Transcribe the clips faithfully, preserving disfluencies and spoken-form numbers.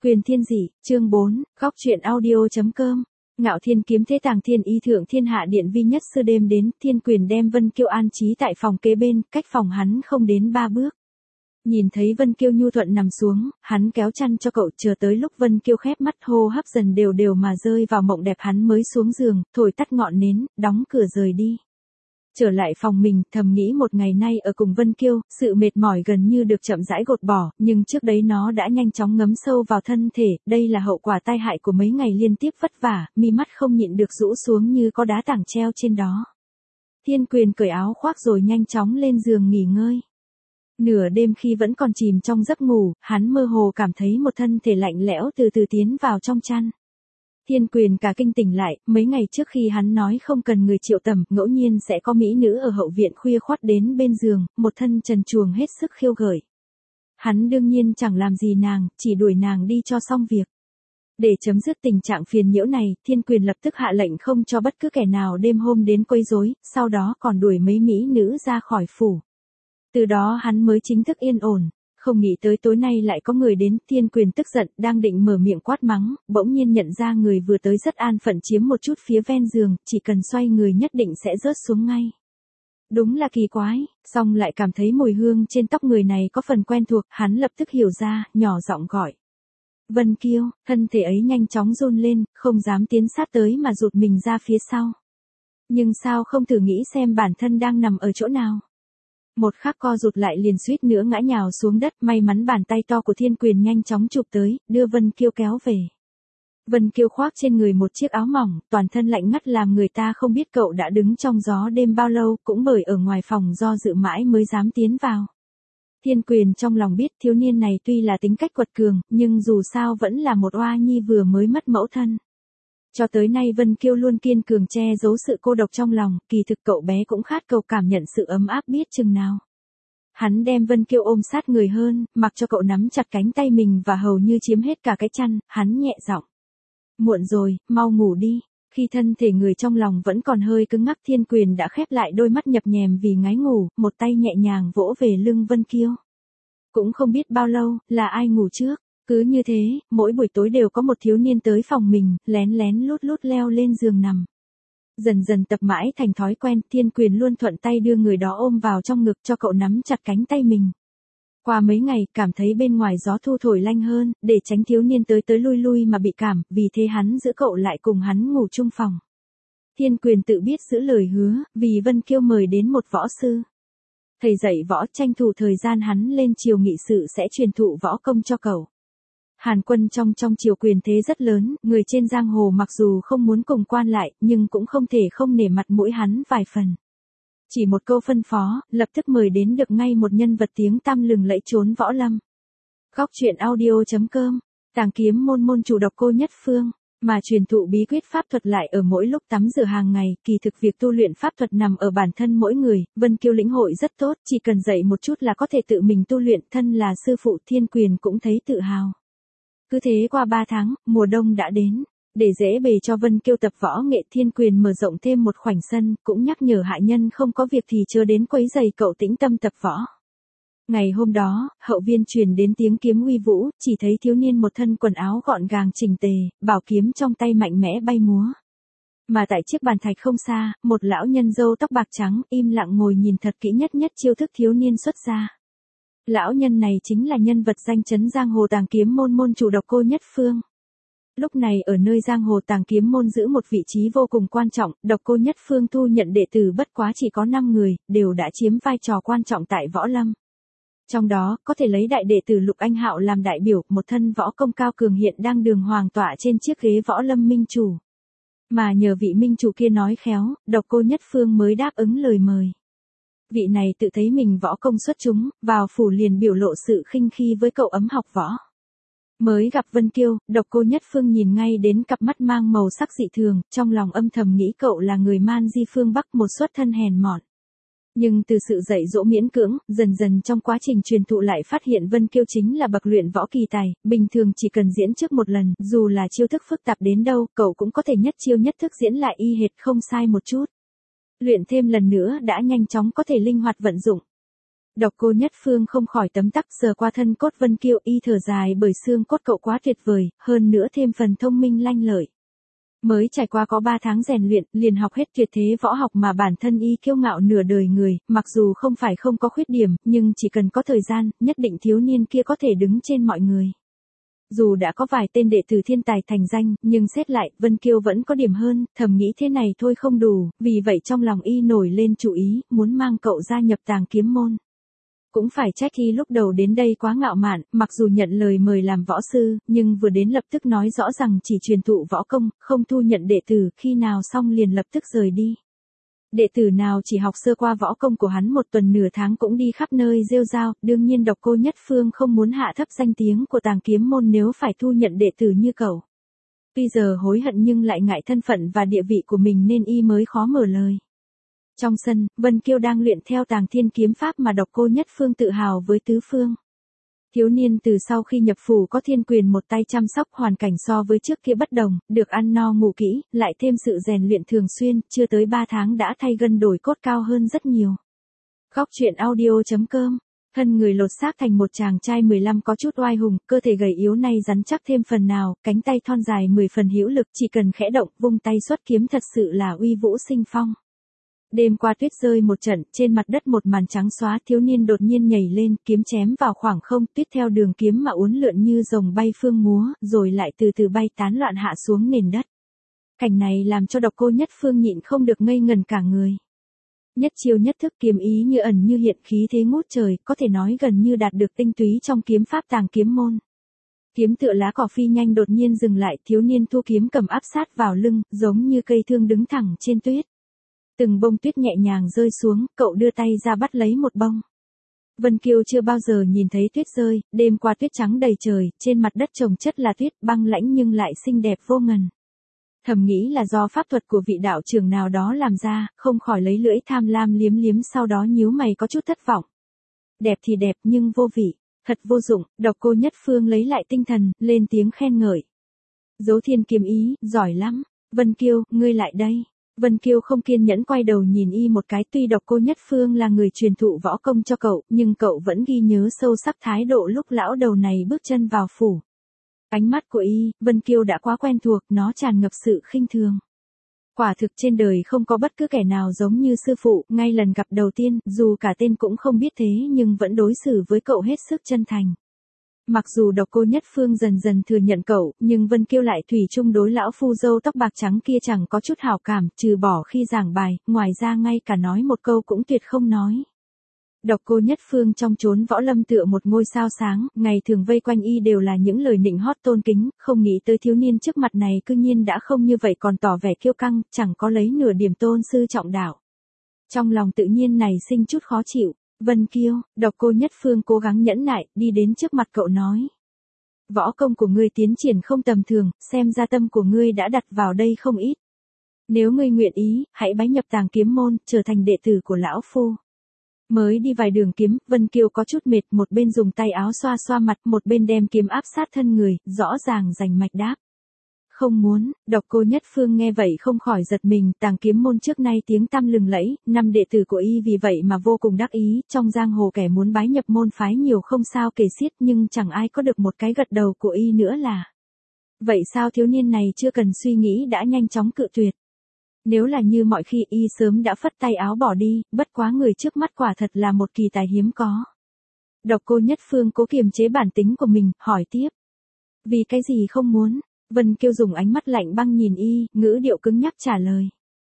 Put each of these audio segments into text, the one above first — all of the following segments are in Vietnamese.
Quyền thiên dị, chương bốn, góc truyện audio.com. Ngạo Thiên kiếm thế tàng thiên y thượng thiên hạ điện vi nhất sư đêm đến, Thiên Quyền đem Vân Kiêu an trí tại phòng kế bên, cách phòng hắn không đến ba bước. Nhìn thấy Vân Kiêu nhu thuận nằm xuống, hắn kéo chăn cho cậu, chờ tới lúc Vân Kiêu khép mắt hô hấp dần đều đều mà rơi vào mộng đẹp hắn mới xuống giường, thổi tắt ngọn nến, đóng cửa rời đi. Trở lại phòng mình, thầm nghĩ một ngày nay ở cùng Vân Kiêu, sự mệt mỏi gần như được chậm rãi gột bỏ, nhưng trước đấy nó đã nhanh chóng ngấm sâu vào thân thể, đây là hậu quả tai hại của mấy ngày liên tiếp vất vả, mi mắt không nhịn được rũ xuống như có đá tảng treo trên đó. Thiên Quyền cởi áo khoác rồi nhanh chóng lên giường nghỉ ngơi. Nửa đêm khi vẫn còn chìm trong giấc ngủ, hắn mơ hồ cảm thấy một thân thể lạnh lẽo từ từ tiến vào trong chăn. Thiên Quyền cả kinh tỉnh lại, mấy ngày trước khi hắn nói không cần người triệu tầm, ngẫu nhiên sẽ có mỹ nữ ở hậu viện khuya khoắt đến bên giường, một thân trần truồng hết sức khiêu gợi. Hắn đương nhiên chẳng làm gì nàng, chỉ đuổi nàng đi cho xong việc. Để chấm dứt tình trạng phiền nhiễu này, Thiên Quyền lập tức hạ lệnh không cho bất cứ kẻ nào đêm hôm đến quấy rối, sau đó còn đuổi mấy mỹ nữ ra khỏi phủ. Từ đó hắn mới chính thức yên ổn. Không nghĩ tới tối nay lại có người đến, Thiên Quyền tức giận, đang định mở miệng quát mắng, bỗng nhiên nhận ra người vừa tới rất an phận chiếm một chút phía ven giường, chỉ cần xoay người nhất định sẽ rớt xuống ngay. Đúng là kỳ quái, song lại cảm thấy mùi hương trên tóc người này có phần quen thuộc, hắn lập tức hiểu ra, nhỏ giọng gọi. Vân Kiêu, thân thể ấy nhanh chóng run lên, không dám tiến sát tới mà rụt mình ra phía sau. Nhưng sao không thử nghĩ xem bản thân đang nằm ở chỗ nào? Một khắc co rụt lại liền suýt nữa ngã nhào xuống đất, may mắn bàn tay to của Thiên Quyền nhanh chóng chụp tới, đưa Vân Kiêu kéo về. Vân Kiêu khoác trên người một chiếc áo mỏng, toàn thân lạnh ngắt làm người ta không biết cậu đã đứng trong gió đêm bao lâu, cũng bởi ở ngoài phòng do dự mãi mới dám tiến vào. Thiên Quyền trong lòng biết thiếu niên này tuy là tính cách quật cường, nhưng dù sao vẫn là một oa nhi vừa mới mất mẫu thân. Cho tới nay Vân Kiêu luôn kiên cường che giấu sự cô độc trong lòng, kỳ thực cậu bé cũng khát cầu cảm nhận sự ấm áp biết chừng nào. Hắn đem Vân Kiêu ôm sát người hơn, mặc cho cậu nắm chặt cánh tay mình và hầu như chiếm hết cả cái chăn, hắn nhẹ giọng. Muộn rồi, mau ngủ đi. Khi thân thể người trong lòng vẫn còn hơi cứng ngắc, Thiên Quyền đã khép lại đôi mắt nhập nhèm vì ngái ngủ, một tay nhẹ nhàng vỗ về lưng Vân Kiêu. Cũng không biết bao lâu, là ai ngủ trước. Cứ như thế, mỗi buổi tối đều có một thiếu niên tới phòng mình, lén lén lút lút leo lên giường nằm. Dần dần tập mãi thành thói quen, Thiên Quyền luôn thuận tay đưa người đó ôm vào trong ngực cho cậu nắm chặt cánh tay mình. Qua mấy ngày, cảm thấy bên ngoài gió thu thổi lanh hơn, để tránh thiếu niên tới tới lui lui mà bị cảm, vì thế hắn giữ cậu lại cùng hắn ngủ chung phòng. Thiên Quyền tự biết giữ lời hứa, vì Vân Kiêu mời đến một võ sư. Thầy dạy võ, tranh thủ thời gian hắn lên triều nghị sự sẽ truyền thụ võ công cho cậu. Hàn Quân trong trong triều quyền thế rất lớn, người trên giang hồ mặc dù không muốn cùng quan lại, nhưng cũng không thể không nể mặt mũi hắn vài phần. Chỉ một câu phân phó, lập tức mời đến được ngay một nhân vật tiếng tăm lừng lẫy trốn võ lâm. Góc truyện audio.com, Tàng Kiếm môn môn chủ Độc Cô Nhất Phương, mà truyền thụ bí quyết pháp thuật lại ở mỗi lúc tắm rửa hàng ngày, kỳ thực việc tu luyện pháp thuật nằm ở bản thân mỗi người, Vân Kiêu lĩnh hội rất tốt, chỉ cần dạy một chút là có thể tự mình tu luyện, thân là sư phụ Thiên Quyền cũng thấy tự hào. Cứ thế qua ba tháng, mùa đông đã đến. Để dễ bề cho Vân Kiêu tập võ nghệ, Thiên Quyền mở rộng thêm một khoảnh sân, cũng nhắc nhở hạ nhân không có việc thì chớ đến quấy rầy cậu tĩnh tâm tập võ. Ngày hôm đó, hậu viên truyền đến tiếng kiếm uy vũ, chỉ thấy thiếu niên một thân quần áo gọn gàng chỉnh tề, bảo kiếm trong tay mạnh mẽ bay múa. Mà tại chiếc bàn thạch không xa, một lão nhân râu tóc bạc trắng, im lặng ngồi nhìn thật kỹ nhất nhất chiêu thức thiếu niên xuất ra. Lão nhân này chính là nhân vật danh chấn giang hồ Tàng Kiếm môn môn chủ Độc Cô Nhất Phương. Lúc này ở nơi giang hồ Tàng Kiếm môn giữ một vị trí vô cùng quan trọng, Độc Cô Nhất Phương thu nhận đệ tử bất quá chỉ có năm người, đều đã chiếm vai trò quan trọng tại võ lâm. Trong đó, có thể lấy đại đệ tử Lục Anh Hạo làm đại biểu, một thân võ công cao cường hiện đang đường hoàng tọa trên chiếc ghế võ lâm minh chủ. Mà nhờ vị minh chủ kia nói khéo, Độc Cô Nhất Phương mới đáp ứng lời mời. Vị này tự thấy mình võ công xuất chúng, vào phủ liền biểu lộ sự khinh khi với cậu ấm học võ. Mới gặp Vân Kiêu, Độc Cô Nhất Phương nhìn ngay đến cặp mắt mang màu sắc dị thường, trong lòng âm thầm nghĩ cậu là người man di phương Bắc, một xuất thân hèn mọn. Nhưng từ sự dạy dỗ miễn cưỡng, dần dần trong quá trình truyền thụ lại phát hiện Vân Kiêu chính là bậc luyện võ kỳ tài, bình thường chỉ cần diễn trước một lần, dù là chiêu thức phức tạp đến đâu, cậu cũng có thể nhất chiêu nhất thức diễn lại y hệt không sai một chút. Luyện thêm lần nữa đã nhanh chóng có thể linh hoạt vận dụng. Độc Cô Nhất Phương không khỏi tấm tắc sờ qua thân cốt Vân Kiêu, y thở dài bởi xương cốt cậu quá tuyệt vời, hơn nữa thêm phần thông minh lanh lợi. Mới trải qua có ba tháng rèn luyện, liền học hết tuyệt thế võ học mà bản thân y kiêu ngạo nửa đời người, mặc dù không phải không có khuyết điểm, nhưng chỉ cần có thời gian, nhất định thiếu niên kia có thể đứng trên mọi người. Dù đã có vài tên đệ tử thiên tài thành danh, nhưng xét lại, Vân Kiêu vẫn có điểm hơn, thầm nghĩ thế này thôi không đủ, vì vậy trong lòng y nổi lên chủ ý, muốn mang cậu gia nhập Tàng Kiếm môn. Cũng phải trách y lúc đầu đến đây quá ngạo mạn, mặc dù nhận lời mời làm võ sư, nhưng vừa đến lập tức nói rõ rằng chỉ truyền thụ võ công, không thu nhận đệ tử, khi nào xong liền lập tức rời đi. Đệ tử nào chỉ học sơ qua võ công của hắn một tuần nửa tháng cũng đi khắp nơi rêu rao, đương nhiên Độc Cô Nhất Phương không muốn hạ thấp danh tiếng của Tàng Kiếm môn nếu phải thu nhận đệ tử như cậu. Bây giờ hối hận nhưng lại ngại thân phận và địa vị của mình nên y mới khó mở lời. Trong sân, Vân Kiêu đang luyện theo Tàng Thiên kiếm pháp mà Độc Cô Nhất Phương tự hào với tứ phương. Thiếu niên từ sau khi nhập phủ có thiên quyền một tay chăm sóc, hoàn cảnh so với trước kia bất đồng, được ăn no ngủ kỹ, lại thêm sự rèn luyện thường xuyên, chưa tới ba tháng đã thay gân đổi cốt cao hơn rất nhiều. Góc truyện audio chấm com. Thân người lột xác thành một chàng trai mười lăm có chút oai hùng, cơ thể gầy yếu nay rắn chắc thêm phần nào, cánh tay thon dài mười phần hữu lực, chỉ cần khẽ động, vung tay xuất kiếm thật sự là uy vũ sinh phong. Đêm qua tuyết rơi một trận, trên mặt đất một màn trắng xóa, thiếu niên đột nhiên nhảy lên, kiếm chém vào khoảng không, tuyết theo đường kiếm mà uốn lượn như rồng bay phương múa, rồi lại từ từ bay tán loạn hạ xuống nền đất. Cảnh này làm cho Độc Cô Nhất Phương nhịn không được ngây ngần cả người. Nhất chiêu nhất thức, kiếm ý như ẩn như hiện, khí thế ngút trời, có thể nói gần như đạt được tinh túy trong kiếm pháp Tàng Kiếm môn. Kiếm tựa lá cỏ phi nhanh đột nhiên dừng lại, thiếu niên thu kiếm cầm áp sát vào lưng, giống như cây thương đứng thẳng trên tuyết. Từng bông tuyết nhẹ nhàng rơi xuống, cậu đưa tay ra bắt lấy một bông. Vân Kiêu chưa bao giờ nhìn thấy tuyết rơi, đêm qua tuyết trắng đầy trời, trên mặt đất chồng chất là tuyết, băng lãnh nhưng lại xinh đẹp vô ngần. Thầm nghĩ là do pháp thuật của vị đạo trưởng nào đó làm ra, không khỏi lấy lưỡi tham lam liếm liếm, sau đó nhíu mày có chút thất vọng. Đẹp thì đẹp nhưng vô vị, thật vô dụng. Độc Cô Nhất Phương lấy lại tinh thần, lên tiếng khen ngợi. Dấu thiên kiếm ý, giỏi lắm. Vân Kiêu, ngươi lại đây. Vân Kiêu không kiên nhẫn quay đầu nhìn y một cái, tuy Độc Cô Nhất Phương là người truyền thụ võ công cho cậu, nhưng cậu vẫn ghi nhớ sâu sắc thái độ lúc lão đầu này bước chân vào phủ. Ánh mắt của y, Vân Kiêu đã quá quen thuộc, nó tràn ngập sự khinh thường. Quả thực trên đời không có bất cứ kẻ nào giống như sư phụ, ngay lần gặp đầu tiên, dù cả tên cũng không biết thế nhưng vẫn đối xử với cậu hết sức chân thành. Mặc dù Độc Cô Nhất Phương dần dần thừa nhận cậu, nhưng Vân Kiêu lại thủy chung đối lão phu dâu tóc bạc trắng kia chẳng có chút hảo cảm, trừ bỏ khi giảng bài, ngoài ra ngay cả nói một câu cũng tuyệt không nói. Độc Cô Nhất Phương trong chốn võ lâm tựa một ngôi sao sáng, ngày thường vây quanh y đều là những lời nịnh hót tôn kính, không nghĩ tới thiếu niên trước mặt này cư nhiên đã không như vậy còn tỏ vẻ kiêu căng, chẳng có lấy nửa điểm tôn sư trọng đạo. Trong lòng tự nhiên này sinh chút khó chịu. Vân Kiêu, Độc Cô Nhất Phương cố gắng nhẫn nại, đi đến trước mặt cậu nói. Võ công của ngươi tiến triển không tầm thường, xem ra tâm của ngươi đã đặt vào đây không ít. Nếu ngươi nguyện ý, hãy bái nhập Tàng Kiếm môn, trở thành đệ tử của lão phu. Mới đi vài đường kiếm, Vân Kiêu có chút mệt, một bên dùng tay áo xoa xoa mặt, một bên đem kiếm áp sát thân người, rõ ràng rành mạch đáp. Không muốn. Độc Cô Nhất Phương nghe vậy không khỏi giật mình, Tàng Kiếm môn trước nay tiếng tăm lừng lẫy, năm đệ tử của y vì vậy mà vô cùng đắc ý, trong giang hồ kẻ muốn bái nhập môn phái nhiều không sao kể xiết, nhưng chẳng ai có được một cái gật đầu của y nữa là. Vậy sao thiếu niên này chưa cần suy nghĩ đã nhanh chóng cự tuyệt. Nếu là như mọi khi y sớm đã phất tay áo bỏ đi, bất quá người trước mắt quả thật là một kỳ tài hiếm có. Độc Cô Nhất Phương cố kiềm chế bản tính của mình, hỏi tiếp. Vì cái gì không muốn? Vân Kiêu dùng ánh mắt lạnh băng nhìn y, ngữ điệu cứng nhắc trả lời.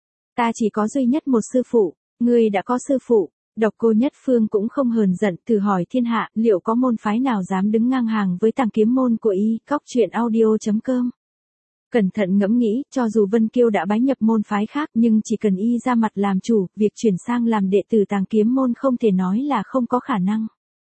Ta chỉ có duy nhất một sư phụ, ngươi đã có sư phụ. Độc Cô Nhất Phương cũng không hờn giận, thử hỏi thiên hạ, liệu có môn phái nào dám đứng ngang hàng với Tàng Kiếm môn của y. Góc truyện audio chấm com. Cẩn thận ngẫm nghĩ, cho dù Vân Kiêu đã bái nhập môn phái khác nhưng chỉ cần y ra mặt làm chủ, việc chuyển sang làm đệ tử Tàng Kiếm môn không thể nói là không có khả năng.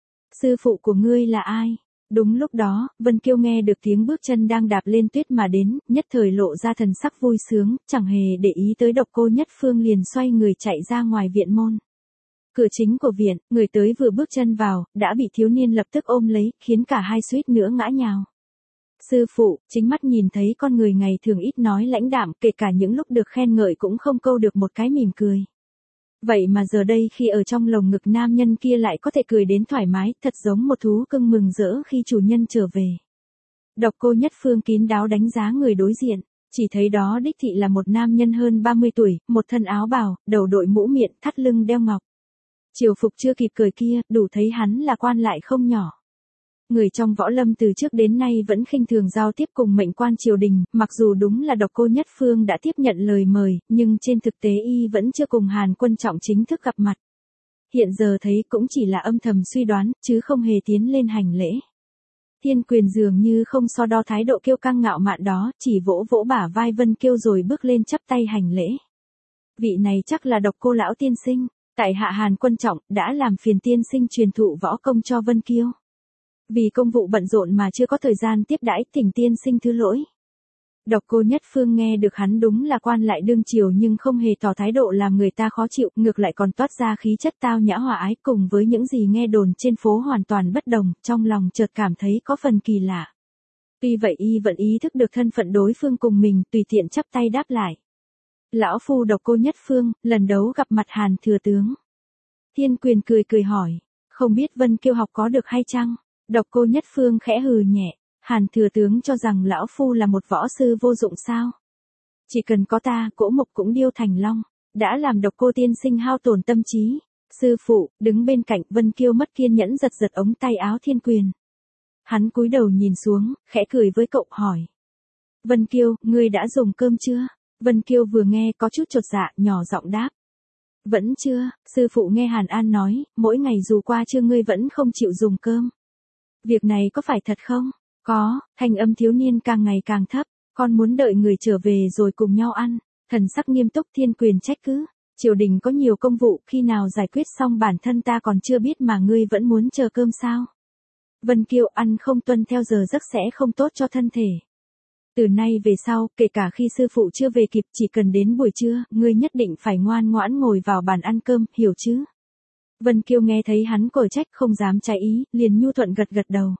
Sư phụ của ngươi là ai? Đúng lúc đó, Vân Kiêu nghe được tiếng bước chân đang đạp lên tuyết mà đến, nhất thời lộ ra thần sắc vui sướng, chẳng hề để ý tới Độc Cô Nhất Phương liền xoay người chạy ra ngoài viện môn. Cửa chính của viện, người tới vừa bước chân vào, đã bị thiếu niên lập tức ôm lấy, khiến cả hai suýt nữa ngã nhào. Sư phụ, chính mắt nhìn thấy con người ngày thường ít nói lãnh đạm, kể cả những lúc được khen ngợi cũng không câu được một cái mỉm cười. Vậy mà giờ đây khi ở trong lồng ngực nam nhân kia lại có thể cười đến thoải mái, thật giống một thú cưng mừng rỡ khi chủ nhân trở về. Độc Cô Nhất Phương kín đáo đánh giá người đối diện, chỉ thấy đó đích thị là một nam nhân hơn ba mươi tuổi, một thân áo bào, đầu đội mũ miệng, thắt lưng đeo ngọc. Triều phục chưa kịp cười kia, đủ thấy hắn là quan lại không nhỏ. Người trong võ lâm từ trước đến nay vẫn khinh thường giao tiếp cùng mệnh quan triều đình, mặc dù đúng là Độc Cô Nhất Phương đã tiếp nhận lời mời, nhưng trên thực tế y vẫn chưa cùng Hàn Quân Trọng chính thức gặp mặt. Hiện giờ thấy cũng chỉ là âm thầm suy đoán, chứ không hề tiến lên hành lễ. Thiên Quyền dường như không so đo thái độ kiêu căng ngạo mạn đó, chỉ vỗ vỗ bả vai Vân Kiêu rồi bước lên chắp tay hành lễ. Vị này chắc là Độc Cô lão tiên sinh, tại hạ Hàn Quân Trọng, đã làm phiền tiên sinh truyền thụ võ công cho Vân Kiêu. Vì công vụ bận rộn mà chưa có thời gian tiếp đãi, thỉnh tiên sinh thứ lỗi. Độc Cô Nhất Phương nghe được hắn đúng là quan lại đương triều nhưng không hề tỏ thái độ làm người ta khó chịu, ngược lại còn toát ra khí chất tao nhã hòa ái, cùng với những gì nghe đồn trên phố hoàn toàn bất đồng, trong lòng chợt cảm thấy có phần kỳ lạ. Tuy vậy y vẫn ý thức được thân phận đối phương cùng mình, tùy tiện chắp tay đáp lại. Lão phu Độc Cô Nhất Phương, lần đấu gặp mặt Hàn thừa tướng. Thiên Quyền cười cười hỏi, không biết Vân Kiêu học có được hay chăng? Độc Cô Nhất Phương khẽ hừ nhẹ, Hàn thừa tướng cho rằng lão phu là một võ sư vô dụng sao? Chỉ cần có ta, cỗ mục cũng điêu thành long, đã làm Độc Cô tiên sinh hao tổn tâm trí. Sư phụ, đứng bên cạnh, Vân Kiêu mất kiên nhẫn giật giật ống tay áo Thiên Quyền. Hắn cúi đầu nhìn xuống, khẽ cười với cậu hỏi. Vân Kiêu, ngươi đã dùng cơm chưa? Vân Kiêu vừa nghe có chút chột dạ, nhỏ giọng đáp. Vẫn chưa, sư phụ nghe Hàn An nói, mỗi ngày dù qua trưa ngươi vẫn không chịu dùng cơm. Việc này có phải thật không? Có, thanh âm thiếu niên càng ngày càng thấp, con muốn đợi người trở về rồi cùng nhau ăn. Thần sắc nghiêm túc Thiên Quyền trách cứ, triều đình có nhiều công vụ, khi nào giải quyết xong bản thân ta còn chưa biết mà ngươi vẫn muốn chờ cơm sao? Vân Kiêu, ăn không tuân theo giờ giấc sẽ không tốt cho thân thể. Từ nay về sau, kể cả khi sư phụ chưa về kịp, chỉ cần đến buổi trưa, ngươi nhất định phải ngoan ngoãn ngồi vào bàn ăn cơm, hiểu chứ? Vân Kiêu nghe thấy hắn cổi trách không dám trái ý, liền nhu thuận gật gật đầu.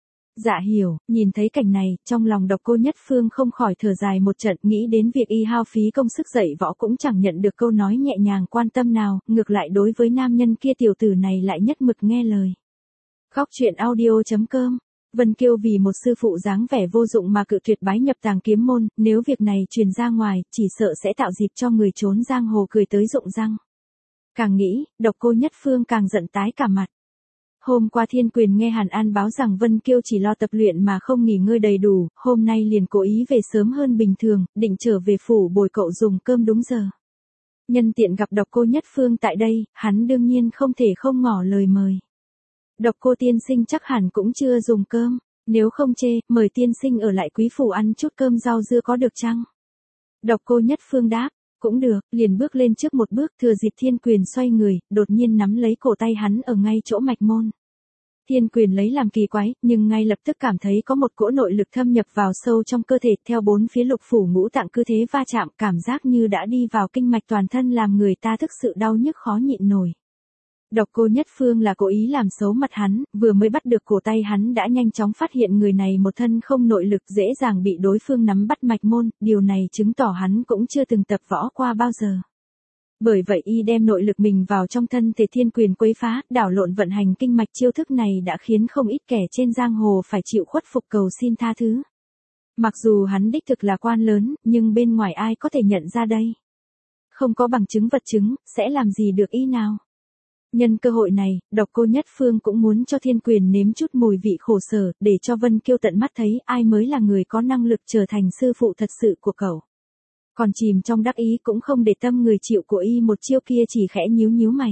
Dạ hiểu, nhìn thấy cảnh này, trong lòng Độc Cô Nhất Phương không khỏi thở dài một trận, nghĩ đến việc y hao phí công sức dạy võ cũng chẳng nhận được câu nói nhẹ nhàng quan tâm nào, ngược lại đối với nam nhân kia tiểu tử này lại nhất mực nghe lời. Khóc chuyện audio chấm com. Vân Kiêu vì một sư phụ dáng vẻ vô dụng mà cự tuyệt bái nhập Tàng Kiếm môn, nếu việc này truyền ra ngoài, chỉ sợ sẽ tạo dịp cho người trốn giang hồ cười tới rụng răng. Càng nghĩ, Độc Cô Nhất Phương càng giận tái cả mặt. Hôm qua Thiên Quyền nghe Hàn An báo rằng Vân Kiêu chỉ lo tập luyện mà không nghỉ ngơi đầy đủ, hôm nay liền cố ý về sớm hơn bình thường, định trở về phủ bồi cậu dùng cơm đúng giờ. Nhân tiện gặp Độc Cô Nhất Phương tại đây, hắn đương nhiên không thể không ngỏ lời mời. Độc Cô tiên sinh chắc hẳn cũng chưa dùng cơm, nếu không chê, mời tiên sinh ở lại quý phủ ăn chút cơm rau dưa có được chăng? Độc Cô Nhất Phương đáp, cũng được, liền bước lên trước một bước, thừa dịp Thiên Quyền xoay người, đột nhiên nắm lấy cổ tay hắn ở ngay chỗ mạch môn. Thiên Quyền lấy làm kỳ quái, nhưng ngay lập tức cảm thấy có một cỗ nội lực thâm nhập vào sâu trong cơ thể, theo bốn phía lục phủ ngũ tạng cứ thế va chạm, cảm giác như đã đi vào kinh mạch toàn thân làm người ta thực sự đau nhức khó nhịn nổi. Độc Cô Nhất Phương là cố ý làm xấu mặt hắn, vừa mới bắt được cổ tay hắn đã nhanh chóng phát hiện người này một thân không nội lực, dễ dàng bị đối phương nắm bắt mạch môn, điều này chứng tỏ hắn cũng chưa từng tập võ qua bao giờ. Bởi vậy y đem nội lực mình vào trong thân thể Thiên Quyền quấy phá, đảo lộn vận hành kinh mạch, chiêu thức này đã khiến không ít kẻ trên giang hồ phải chịu khuất phục cầu xin tha thứ. Mặc dù hắn đích thực là quan lớn, nhưng bên ngoài ai có thể nhận ra đây? Không có bằng chứng vật chứng, sẽ làm gì được y nào? Nhân cơ hội này, Độc Cô Nhất Phương cũng muốn cho Thiên Quyền nếm chút mùi vị khổ sở, để cho Vân Kiêu tận mắt thấy ai mới là người có năng lực trở thành sư phụ thật sự của cậu. Còn chìm trong đắc ý cũng không để tâm người chịu của y một chiêu kia, chỉ khẽ nhíu nhíu mày.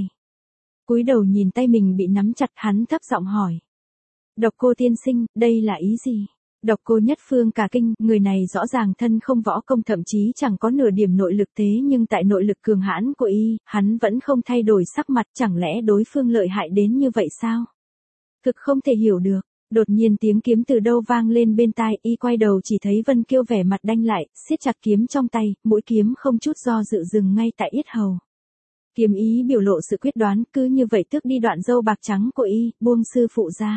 Cúi đầu nhìn tay mình bị nắm chặt, hắn thấp giọng hỏi. Độc Cô tiên sinh, đây là ý gì? Độc Cô Nhất Phương cả kinh, người này rõ ràng thân không võ công, thậm chí chẳng có nửa điểm nội lực, thế nhưng tại nội lực cường hãn của y, hắn vẫn không thay đổi sắc mặt, chẳng lẽ đối phương lợi hại đến như vậy sao? Thực không thể hiểu được. Đột nhiên tiếng kiếm từ đâu vang lên bên tai, y quay đầu chỉ thấy Vân Kiêu vẻ mặt đanh lại, siết chặt kiếm trong tay, mũi kiếm không chút do dự dừng ngay tại yết hầu. Kiếm ý biểu lộ sự quyết đoán, cứ như vậy tước đi đoạn râu bạc trắng của y, buông sư phụ ra.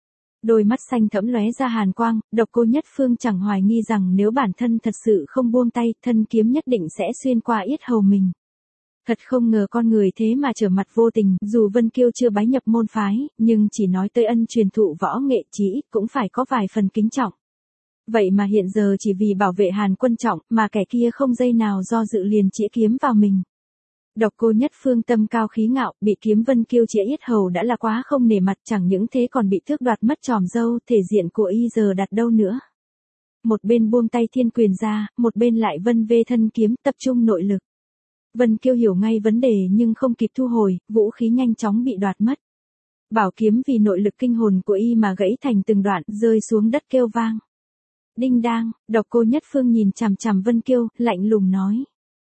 Đôi mắt xanh thẫm lóe ra hàn quang, Độc Cô Nhất Phương chẳng hoài nghi rằng nếu bản thân thật sự không buông tay, thân kiếm nhất định sẽ xuyên qua yết hầu mình. Thật không ngờ con người thế mà trở mặt vô tình, dù Vân Kiêu chưa bái nhập môn phái, nhưng chỉ nói tới ân truyền thụ võ nghệ chí ít cũng phải có vài phần kính trọng. Vậy mà hiện giờ chỉ vì bảo vệ Hàn Quân Trọng, mà kẻ kia không giây nào do dự liền chĩa kiếm vào mình. Độc Cô Nhất Phương tâm cao khí ngạo, bị kiếm Vân Kiêu chĩa yết hầu đã là quá không nể mặt, chẳng những thế còn bị tước đoạt mất tròm râu, thể diện của y giờ đặt đâu nữa. Một bên buông tay thiên quyền ra, một bên lại vân vê thân kiếm, tập trung nội lực. Vân Kiêu hiểu ngay vấn đề nhưng không kịp thu hồi, vũ khí nhanh chóng bị đoạt mất. Bảo kiếm vì nội lực kinh hồn của y mà gãy thành từng đoạn, rơi xuống đất kêu vang. Đinh đang, Độc Cô Nhất Phương nhìn chằm chằm Vân Kiêu, lạnh lùng nói.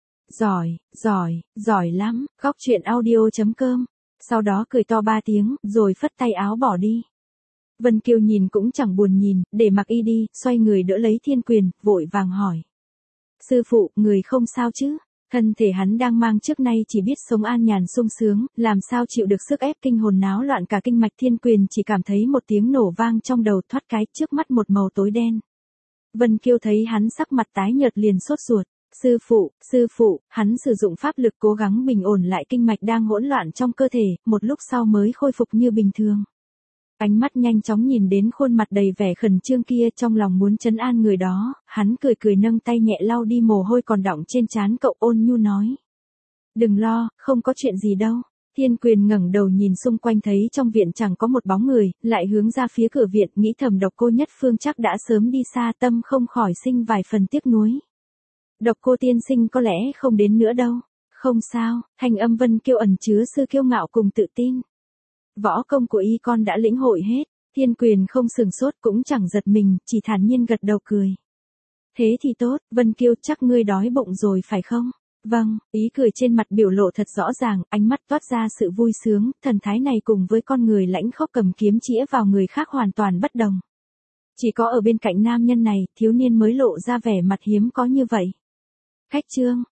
Giỏi, giỏi, giỏi lắm, góc truyện audio chấm com. Sau đó cười to ba tiếng, rồi phất tay áo bỏ đi. Vân Kiêu nhìn cũng chẳng buồn nhìn, để mặc y đi, xoay người đỡ lấy thiên quyền, vội vàng hỏi. Sư phụ, người không sao chứ? Thân thể hắn đang mang trước nay chỉ biết sống an nhàn sung sướng, làm sao chịu được sức ép kinh hồn náo loạn cả kinh mạch. Thiên quyền chỉ cảm thấy một tiếng nổ vang trong đầu, thoát cái, trước mắt một màu tối đen. Vân Kiêu thấy hắn sắc mặt tái nhợt liền sốt ruột. Sư phụ, sư phụ, hắn sử dụng pháp lực cố gắng bình ổn lại kinh mạch đang hỗn loạn trong cơ thể, một lúc sau mới khôi phục như bình thường. Ánh mắt nhanh chóng nhìn đến khuôn mặt đầy vẻ khẩn trương kia, trong lòng muốn trấn an người đó, hắn cười cười nâng tay nhẹ lau đi mồ hôi còn đọng trên trán cậu, ôn nhu nói. Đừng lo, không có chuyện gì đâu. Thiên quyền ngẩng đầu nhìn xung quanh thấy trong viện chẳng có một bóng người, lại hướng ra phía cửa viện, nghĩ thầm Độc Cô Nhất Phương chắc đã sớm đi xa, tâm không khỏi sinh vài phần tiếc nuối. Độc Cô tiên sinh có lẽ không đến nữa đâu. Không sao, thanh âm Vân Kiêu ẩn chứa sự kiêu ngạo cùng tự tin. Võ công của y con đã lĩnh hội hết. Thiên quyền không sừng sốt cũng chẳng giật mình, chỉ thản nhiên gật đầu cười. Thế thì tốt, Vân Kiêu, chắc ngươi đói bụng rồi phải không? Vâng, ý cười trên mặt biểu lộ thật rõ ràng, ánh mắt toát ra sự vui sướng, thần thái này cùng với con người lãnh khốc cầm kiếm chĩa vào người khác hoàn toàn bất đồng. Chỉ có ở bên cạnh nam nhân này, thiếu niên mới lộ ra vẻ mặt hiếm có như vậy. Khách trương,